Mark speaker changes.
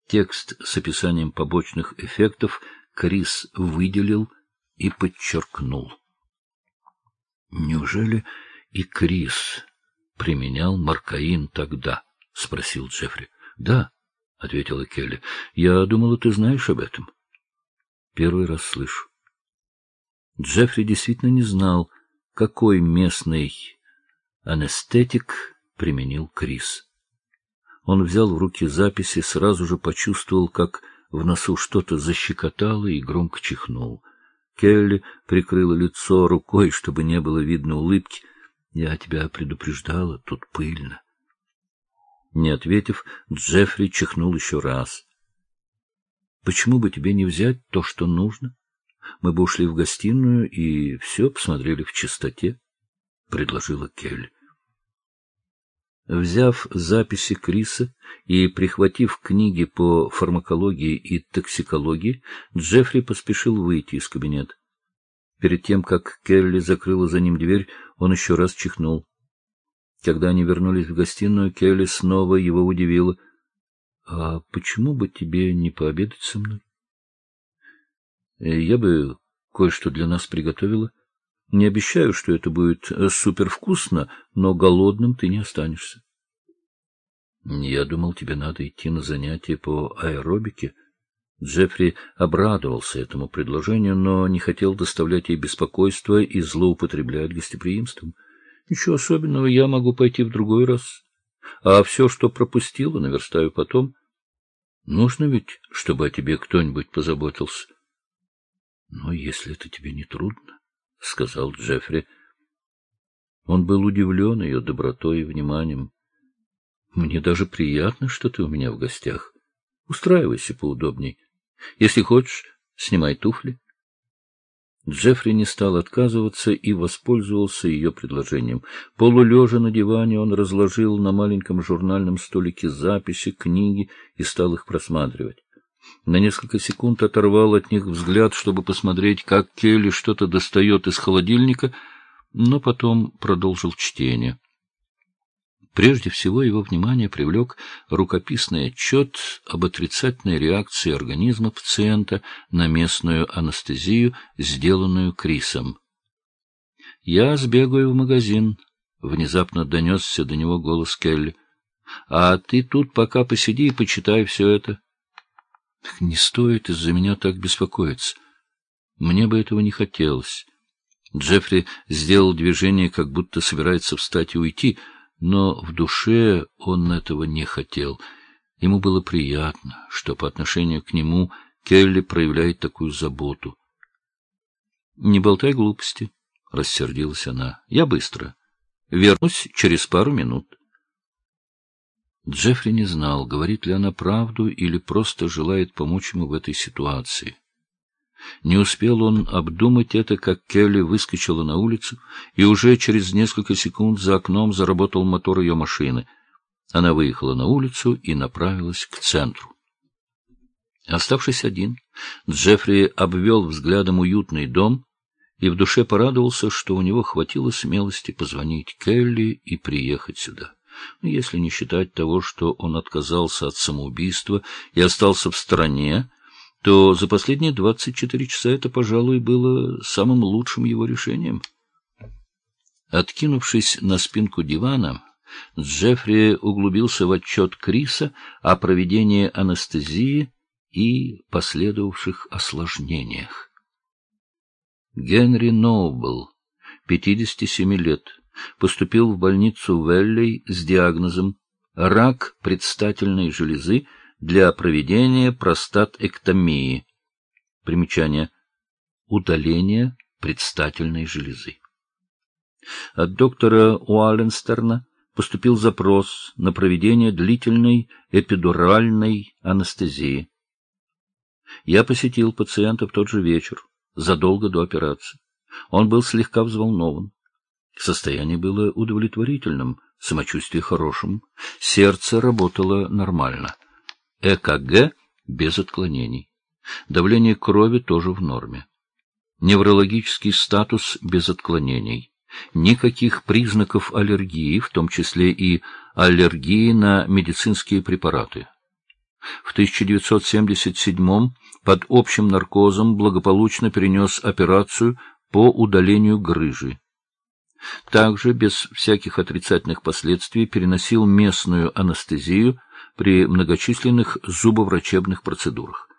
Speaker 1: Текст с описанием побочных эффектов Крис выделил и подчеркнул. — Неужели и Крис применял маркаин тогда? — спросил Джеффри. — Да, — ответила Келли. — Я думала, ты знаешь об этом. — Первый раз слышу. Джеффри действительно не знал, какой местный анестетик применил Крис. Он взял в руки записи, сразу же почувствовал, как в носу что-то защекотало, и громко чихнул. Келли прикрыла лицо рукой, чтобы не было видно улыбки. — Я тебя предупреждала, тут пыльно. Не ответив, Джеффри чихнул еще раз. — Почему бы тебе не взять то, что нужно? Мы бы ушли в гостиную и все посмотрели в чистоте, — предложила Келли. Взяв записи Криса и прихватив книги по фармакологии и токсикологии, Джеффри поспешил выйти из кабинета. Перед тем, как Келли закрыла за ним дверь, он еще раз чихнул. Когда они вернулись в гостиную, Келли снова его удивила. — А почему бы тебе не пообедать со мной? — Я бы кое-что для нас приготовила. Не обещаю, что это будет супервкусно, но голодным ты не останешься. — Я думал, тебе надо идти на занятия по аэробике. Джеффри обрадовался этому предложению, но не хотел доставлять ей беспокойство и злоупотреблять гостеприимством. — Ничего особенного, я могу пойти в другой раз. А все, что пропустила, наверстаю потом. Нужно ведь, чтобы о тебе кто-нибудь позаботился. — Но если это тебе не трудно, — сказал Джеффри. Он был удивлен ее добротой и вниманием. — Мне даже приятно, что ты у меня в гостях. Устраивайся поудобней. Если хочешь, снимай туфли. Джеффри не стал отказываться и воспользовался ее предложением. Полулежа на диване, он разложил на маленьком журнальном столике записи, книги и стал их просматривать. На несколько секунд оторвал от них взгляд, чтобы посмотреть, как Келли что-то достает из холодильника, но потом продолжил чтение. Прежде всего его внимание привлек рукописный отчет об отрицательной реакции организма пациента на местную анестезию, сделанную Крисом. — Я сбегаю в магазин, — внезапно донесся до него голос Келли. — А ты тут пока посиди и почитай все это. — Не стоит из-за меня так беспокоиться. Мне бы этого не хотелось. Джеффри сделал движение, как будто собирается встать и уйти, но в душе он этого не хотел. Ему было приятно, что по отношению к нему Келли проявляет такую заботу. — Не болтай глупости, — рассердилась она. — Я быстро. Вернусь через пару минут. Джеффри не знал, говорит ли она правду или просто желает помочь ему в этой ситуации. Не успел он обдумать это, как Келли выскочила на улицу, и уже через несколько секунд за окном заработал мотор ее машины. Она выехала на улицу и направилась к центру. Оставшись один, Джеффри обвел взглядом уютный дом и в душе порадовался, что у него хватило смелости позвонить Келли и приехать сюда. Если не считать того, что он отказался от самоубийства и остался в стороне, то за последние 24 часа это, пожалуй, было самым лучшим его решением. Откинувшись на спинку дивана, Джеффри углубился в отчет Криса о проведении анестезии и последовавших осложнениях. Генри Ноубл, 57 лет, поступил в больницу Веллей с диагнозом «рак предстательной железы» для проведения простатэктомии. Примечание. Удаление предстательной железы. От доктора Уалленстерна поступил запрос на проведение длительной эпидуральной анестезии. Я посетил пациента в тот же вечер, задолго до операции. Он был слегка взволнован. Состояние было удовлетворительным, самочувствие хорошим, сердце работало нормально. ЭКГ без отклонений. Давление крови тоже в норме. Неврологический статус без отклонений. Никаких признаков аллергии, в том числе и аллергии на медицинские препараты. В 1977 под общим наркозом благополучно перенес операцию по удалению грыжи. Также без всяких отрицательных последствий переносил местную анестезию при многочисленных зубоврачебных процедурах.